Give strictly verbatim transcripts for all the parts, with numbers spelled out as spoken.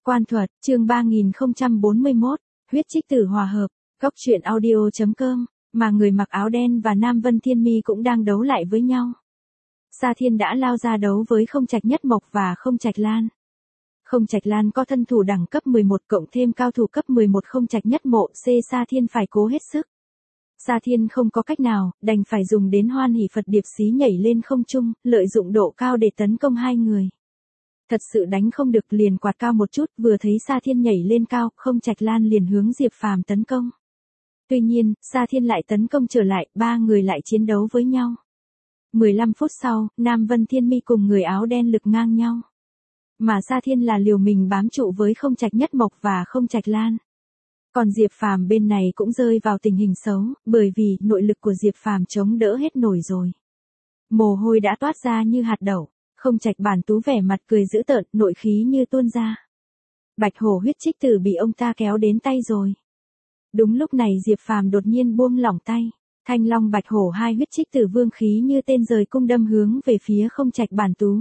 Quan thuật, chương ba nghìn không trăm bốn mươi mốt, huyết trích tử hòa hợp, góc truyện audio chấm com, mà người mặc áo đen và Nam Vân Thiên Mi cũng đang đấu lại với nhau. Sa Thiên đã lao ra đấu với Không Trạch Nhất Mộc và Không Trạch Lan. Không Trạch Lan có thân thủ đẳng cấp mười một cộng thêm cao thủ cấp mười một Không Trạch Nhất Mộ, C Sa Thiên phải cố hết sức. Sa Thiên không có cách nào, đành phải dùng đến Hoan Hỷ Phật Điệp Xí nhảy lên không trung, lợi dụng độ cao để tấn công hai người. Thật sự đánh không được liền quạt cao một chút, vừa thấy Sa Thiên nhảy lên cao, Không Trạch Lan liền hướng Diệp Phàm tấn công. Tuy nhiên, Sa Thiên lại tấn công trở lại, ba người lại chiến đấu với nhau. mười lăm phút sau, Nam Vân Thiên Mi cùng người áo đen lực ngang nhau. Mà Sa Thiên là liều mình bám trụ với Không Trạch Nhất Mộc và Không Trạch Lan. Còn Diệp Phàm bên này cũng rơi vào tình hình xấu, bởi vì nội lực của Diệp Phàm chống đỡ hết nổi rồi. Mồ hôi đã toát ra như hạt đậu. Không Trạch Bản Tú vẻ mặt cười dữ tợn, nội khí như tuôn ra. Bạch hổ huyết trích tử bị ông ta kéo đến tay rồi. Đúng lúc này Diệp Phàm đột nhiên buông lỏng tay. Thanh long bạch hổ hai huyết trích tử vương khí như tên rời cung đâm hướng về phía Không Trạch Bản Tú.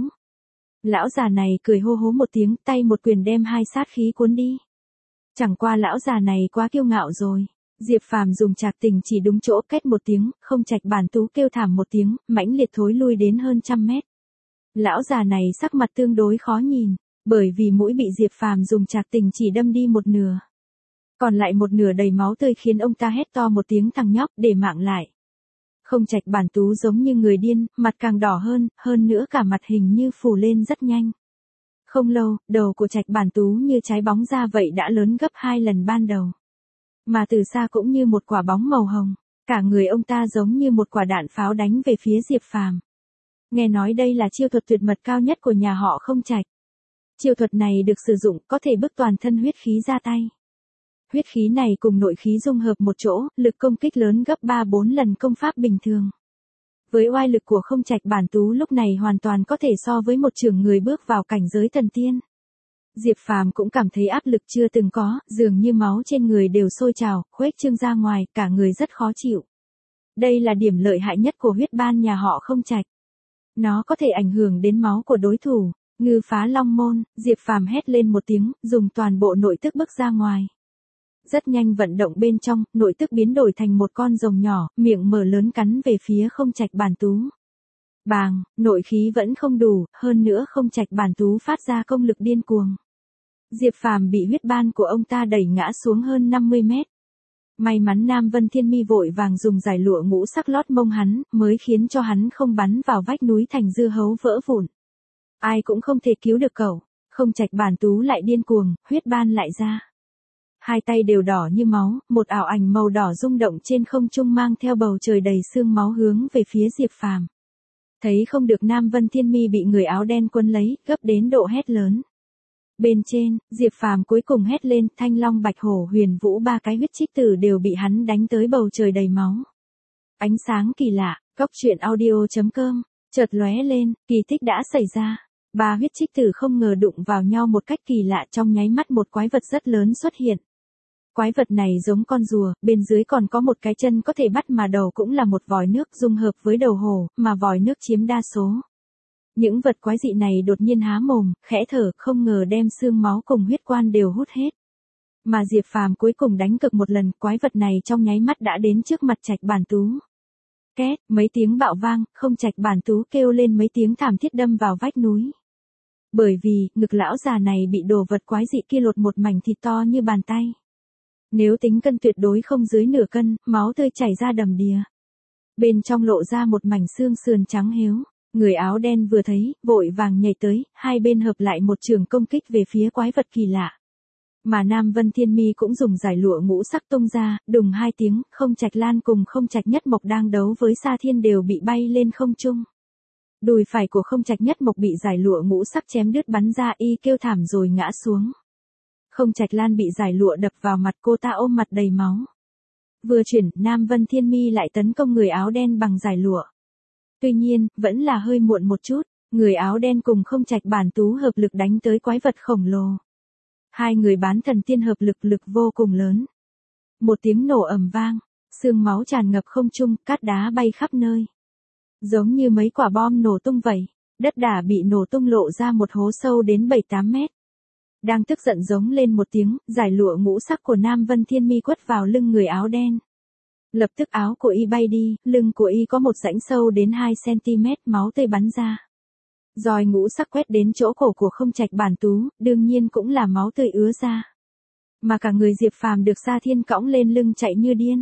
Lão già này cười hô hố một tiếng, tay một quyền đem hai sát khí cuốn đi. Chẳng qua lão già này quá kiêu ngạo rồi. Diệp Phàm dùng trạc tình chỉ đúng chỗ, két một tiếng, Không Trạch Bản Tú kêu thảm một tiếng, mãnh liệt thối lui đến hơn trăm mét. Lão già này sắc mặt tương đối khó nhìn, bởi vì mũi bị Diệp Phàm dùng trạc tình chỉ đâm đi một nửa. Còn lại một nửa đầy máu tươi khiến ông ta hét to một tiếng thằng nhóc để mạng lại. Không Trạch Bản Tú giống như người điên, mặt càng đỏ hơn, hơn nữa cả mặt hình như phù lên rất nhanh. Không lâu, đầu của Trạch Bản Tú như trái bóng ra vậy đã lớn gấp hai lần ban đầu. Mà từ xa cũng như một quả bóng màu hồng, cả người ông ta giống như một quả đạn pháo đánh về phía Diệp Phàm. Nghe nói đây là chiêu thuật tuyệt mật cao nhất của nhà họ Không Trạch. Chiêu thuật này được sử dụng có thể bức toàn thân huyết khí ra tay. Huyết khí này cùng nội khí dung hợp một chỗ, lực công kích lớn gấp ba bốn lần công pháp bình thường. Với oai lực của Không Trạch Bản Tú lúc này hoàn toàn có thể so với một trưởng người bước vào cảnh giới thần tiên. Diệp Phàm cũng cảm thấy áp lực chưa từng có, dường như máu trên người đều sôi trào, khuếch trương ra ngoài, cả người rất khó chịu. Đây là điểm lợi hại nhất của huyết ban nhà họ Không Trạch. Nó có thể ảnh hưởng đến máu của đối thủ. Ngư phá long môn, Diệp Phàm hét lên một tiếng, dùng toàn bộ nội tức bức ra ngoài. Rất nhanh vận động bên trong, nội tức biến đổi thành một con rồng nhỏ, miệng mở lớn cắn về phía Không Trạch Bản Tú. Bàng, nội khí vẫn không đủ, hơn nữa Không Trạch Bản Tú phát ra công lực điên cuồng. Diệp Phàm bị huyết ban của ông ta đẩy ngã xuống hơn năm mươi mét. May mắn Nam Vân Thiên Mi vội vàng dùng giải lụa ngũ sắc lót mông hắn, mới khiến cho hắn không bắn vào vách núi thành dưa hấu vỡ vụn. Ai cũng không thể cứu được cậu. Không Trạch Bản Tú lại điên cuồng, huyết ban lại ra. Hai tay đều đỏ như máu, một ảo ảnh màu đỏ rung động trên không trung mang theo bầu trời đầy sương máu hướng về phía Diệp Phàm. Thấy không được Nam Vân Thiên Mi bị người áo đen quấn lấy, gấp đến độ hét lớn. Bên trên, Diệp Phàm cuối cùng hét lên, Thanh Long Bạch Hổ Huyền Vũ ba cái huyết trích tử đều bị hắn đánh tới bầu trời đầy máu. Ánh sáng kỳ lạ, góc truyện audio chấm com, chợt lóe lên, kỳ tích đã xảy ra. Ba huyết trích tử không ngờ đụng vào nhau một cách kỳ lạ, trong nháy mắt một quái vật rất lớn xuất hiện. Quái vật này giống con rùa, bên dưới còn có một cái chân có thể bắt mà đầu cũng là một vòi nước dung hợp với đầu hổ, mà vòi nước chiếm đa số. Những vật quái dị này đột nhiên há mồm, khẽ thở, không ngờ đem xương máu cùng huyết quan đều hút hết. Mà Diệp Phàm cuối cùng đánh cực một lần, quái vật này trong nháy mắt đã đến trước mặt Trạch Bản Tú. Két, mấy tiếng bạo vang, Không Trạch Bản Tú kêu lên mấy tiếng thảm thiết đâm vào vách núi. Bởi vì, ngực lão già này bị đồ vật quái dị kia lột một mảnh thịt to như bàn tay. Nếu tính cân tuyệt đối không dưới nửa cân, máu tươi chảy ra đầm đìa. Bên trong lộ ra một mảnh xương sườn trắng héo. Người áo đen vừa thấy, vội vàng nhảy tới, hai bên hợp lại một trường công kích về phía quái vật kỳ lạ. Mà Nam Vân Thiên Mi cũng dùng giải lụa ngũ sắc tung ra, đùng hai tiếng, Không Trạch Lan cùng Không Trạch Nhất Mộc đang đấu với Sa Thiên đều bị bay lên không trung. Đùi phải của Không Trạch Nhất Mộc bị giải lụa ngũ sắc chém đứt bắn ra, y kêu thảm rồi ngã xuống. Không Trạch Lan bị giải lụa đập vào mặt, cô ta ôm mặt đầy máu. Vừa chuyển, Nam Vân Thiên Mi lại tấn công người áo đen bằng giải lụa. Tuy nhiên, vẫn là hơi muộn một chút, người áo đen cùng Không Trạch Bản Tú hợp lực đánh tới quái vật khổng lồ. Hai người bán thần tiên hợp lực lực vô cùng lớn. Một tiếng nổ ầm vang, sương máu tràn ngập không trung, cát đá bay khắp nơi. Giống như mấy quả bom nổ tung vậy, đất đá bị nổ tung lộ ra một hố sâu đến bảy tám mét. đang tức giận giống lên một tiếng, giải lụa ngũ sắc của Nam Vân Thiên Mi quất vào lưng người áo đen. Lập tức áo của y bay đi, lưng của y có một rãnh sâu đến hai xăng-ti-mét, máu tươi bắn ra. Roi ngũ sắc quét đến chỗ cổ của Không Trạch Bản Tú, đương nhiên cũng là máu tươi ứa ra. Mà cả người Diệp Phàm được Sa Thiên cõng lên lưng chạy như điên.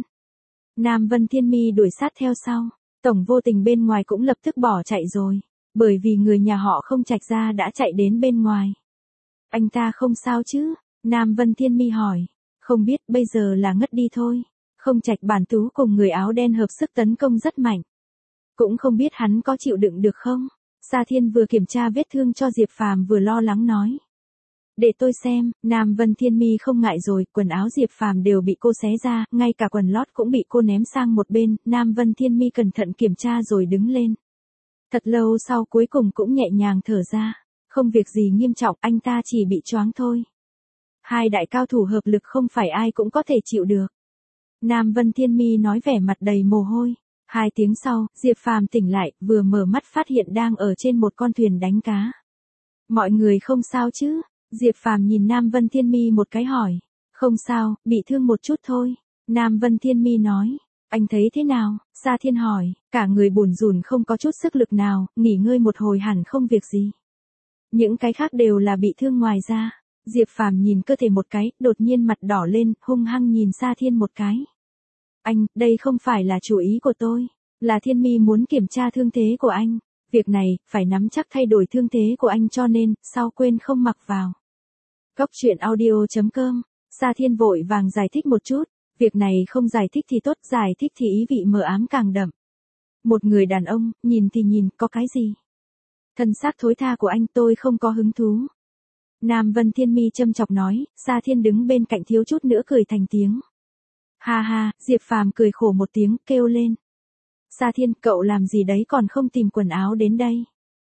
Nam Vân Thiên Mi đuổi sát theo sau, Tổng Vô Tình bên ngoài cũng lập tức bỏ chạy rồi, bởi vì người nhà họ Không Trạch ra đã chạy đến bên ngoài. Anh ta không sao chứ? Nam Vân Thiên Mi hỏi. Không biết, bây giờ là ngất đi thôi. Không Trạch Bản Tú cùng người áo đen hợp sức tấn công rất mạnh. Cũng không biết hắn có chịu đựng được không? Sa Thiên vừa kiểm tra vết thương cho Diệp Phàm vừa lo lắng nói. Để tôi xem. Nam Vân Thiên Mi không ngại rồi, quần áo Diệp Phàm đều bị cô xé ra, ngay cả quần lót cũng bị cô ném sang một bên. Nam Vân Thiên Mi cẩn thận kiểm tra rồi đứng lên. Thật lâu sau cuối cùng cũng nhẹ nhàng thở ra. Không việc gì nghiêm trọng, anh ta chỉ bị choáng thôi. Hai đại cao thủ hợp lực không phải ai cũng có thể chịu được. Nam Vân Thiên Mi nói vẻ mặt đầy mồ hôi. Hai tiếng sau, Diệp Phàm tỉnh lại, vừa mở mắt phát hiện đang ở trên một con thuyền đánh cá. Mọi người không sao chứ? Diệp Phàm nhìn Nam Vân Thiên Mi một cái hỏi. Không sao, bị thương một chút thôi. Nam Vân Thiên Mi nói. Anh thấy thế nào? Sa Thiên hỏi. Cả người bủn rủn không có chút sức lực nào, nghỉ ngơi một hồi hẳn không việc gì. Những cái khác đều là bị thương ngoài ra. Diệp Phàm nhìn cơ thể một cái, đột nhiên mặt đỏ lên, hung hăng nhìn Sa Thiên một cái. Anh, đây không phải là chủ ý của tôi. Là Thiên Mi muốn kiểm tra thương thế của anh. Việc này, phải nắm chắc thay đổi thương thế của anh cho nên, sau quên không mặc vào. Góc truyện audio chấm com. Sa Thiên vội vàng giải thích một chút. Việc này không giải thích thì tốt, giải thích thì ý vị mờ ám càng đậm. Một người đàn ông, nhìn thì nhìn, có cái gì? Thân xác thối tha của anh tôi không có hứng thú. Nam Vân Thiên Mi châm chọc nói, Sa Thiên đứng bên cạnh thiếu chút nữa cười thành tiếng. Ha ha, Diệp Phàm cười khổ một tiếng, kêu lên. Sa Thiên, cậu làm gì đấy còn không tìm quần áo đến đây?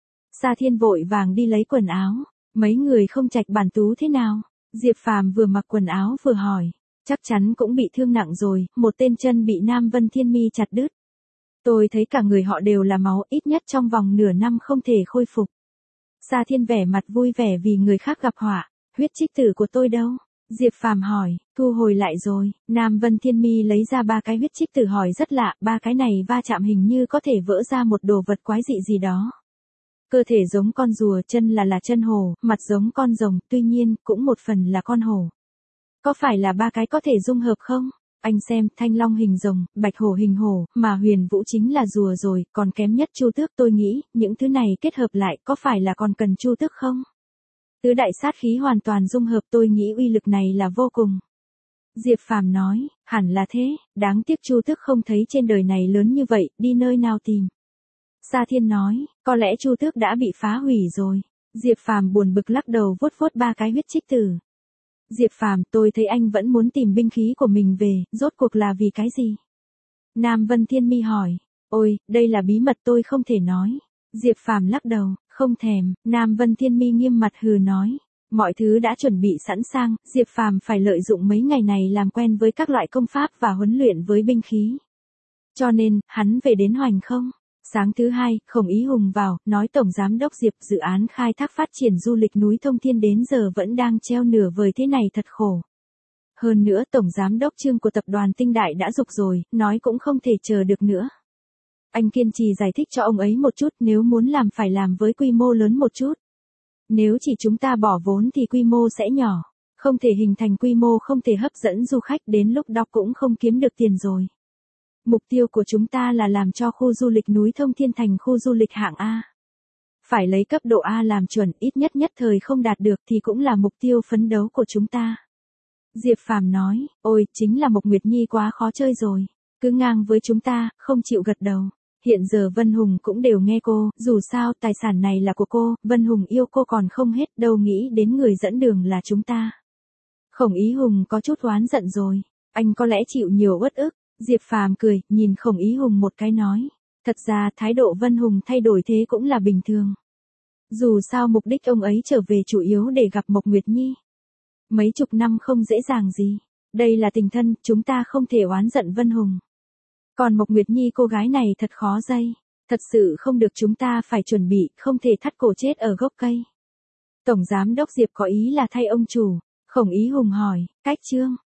Sa Thiên vội vàng đi lấy quần áo. Mấy người Không Trạch Bản Tú thế nào? Diệp Phàm vừa mặc quần áo vừa hỏi. Chắc chắn cũng bị thương nặng rồi, một tên chân bị Nam Vân Thiên Mi chặt đứt. Tôi thấy cả người họ đều là máu, ít nhất trong vòng nửa năm không thể khôi phục. Sa Thiên vẻ mặt vui vẻ vì người khác gặp họa. Huyết trích tử của tôi đâu? Diệp Phàm hỏi. Thu hồi lại rồi. Nam Vân Thiên Mi lấy ra ba cái huyết trích tử hỏi rất lạ, ba cái này va chạm hình như có thể vỡ ra một đồ vật quái dị gì đó. Cơ thể giống con rùa, chân là là chân hổ, mặt giống con rồng, tuy nhiên, cũng một phần là con hổ. Có phải là ba cái có thể dung hợp không? Anh xem, thanh long hình rồng, bạch hổ hình hổ, mà huyền vũ chính là rùa rồi, còn kém nhất chu tước. Tôi nghĩ, những thứ này kết hợp lại có phải là còn cần chu tước không? Tứ đại sát khí hoàn toàn dung hợp, tôi nghĩ uy lực này là vô cùng. Diệp Phàm nói, hẳn là thế, đáng tiếc chu tước không thấy trên đời này lớn như vậy, đi nơi nào tìm. Sa Thiên nói, có lẽ chu tước đã bị phá hủy rồi. Diệp Phàm buồn bực lắc đầu vuốt vuốt ba cái huyết trích tử. Diệp Phàm, tôi thấy anh vẫn muốn tìm binh khí của mình về, rốt cuộc là vì cái gì? Nam Vân Thiên Mi hỏi. Ôi, đây là bí mật tôi không thể nói. Diệp Phàm lắc đầu, không thèm. Nam Vân Thiên Mi nghiêm mặt hừ nói. Mọi thứ đã chuẩn bị sẵn sàng, Diệp Phàm phải lợi dụng mấy ngày này làm quen với các loại công pháp và huấn luyện với binh khí. Cho nên, hắn về đến Hoành Không. Sáng thứ hai, Khổng Ý Hùng vào, nói Tổng Giám đốc Diệp dự án khai thác phát triển du lịch núi Thông Thiên đến giờ vẫn đang treo nửa vời thế này thật khổ. Hơn nữa Tổng Giám đốc Trương của tập đoàn Tinh Đại đã giục rồi, nói cũng không thể chờ được nữa. Anh kiên trì giải thích cho ông ấy một chút, nếu muốn làm phải làm với quy mô lớn một chút. Nếu chỉ chúng ta bỏ vốn thì quy mô sẽ nhỏ, không thể hình thành quy mô không thể hấp dẫn du khách, đến lúc đó cũng không kiếm được tiền rồi. Mục tiêu của chúng ta là làm cho khu du lịch núi Thông Thiên thành khu du lịch hạng A. Phải lấy cấp độ A làm chuẩn, ít nhất nhất thời không đạt được thì cũng là mục tiêu phấn đấu của chúng ta. Diệp Phàm nói, ôi, chính là Mộc Nguyệt Nhi quá khó chơi rồi. Cứ ngang với chúng ta, không chịu gật đầu. Hiện giờ Vân Hùng cũng đều nghe cô, dù sao tài sản này là của cô, Vân Hùng yêu cô còn không hết, đâu nghĩ đến người dẫn đường là chúng ta. Khổng Ý Hùng có chút oán giận rồi. Anh có lẽ chịu nhiều uất ức. Diệp Phàm cười, nhìn Khổng Ý Hùng một cái nói. Thật ra thái độ Vân Hùng thay đổi thế cũng là bình thường. Dù sao mục đích ông ấy trở về chủ yếu để gặp Mộc Nguyệt Nhi. Mấy chục năm không dễ dàng gì. Đây là tình thân, chúng ta không thể oán giận Vân Hùng. Còn Mộc Nguyệt Nhi cô gái này thật khó dây. Thật sự không được, chúng ta phải chuẩn bị, không thể thắt cổ chết ở gốc cây. Tổng giám đốc Diệp có ý là thay ông chủ. Khổng Ý Hùng hỏi, cách Trương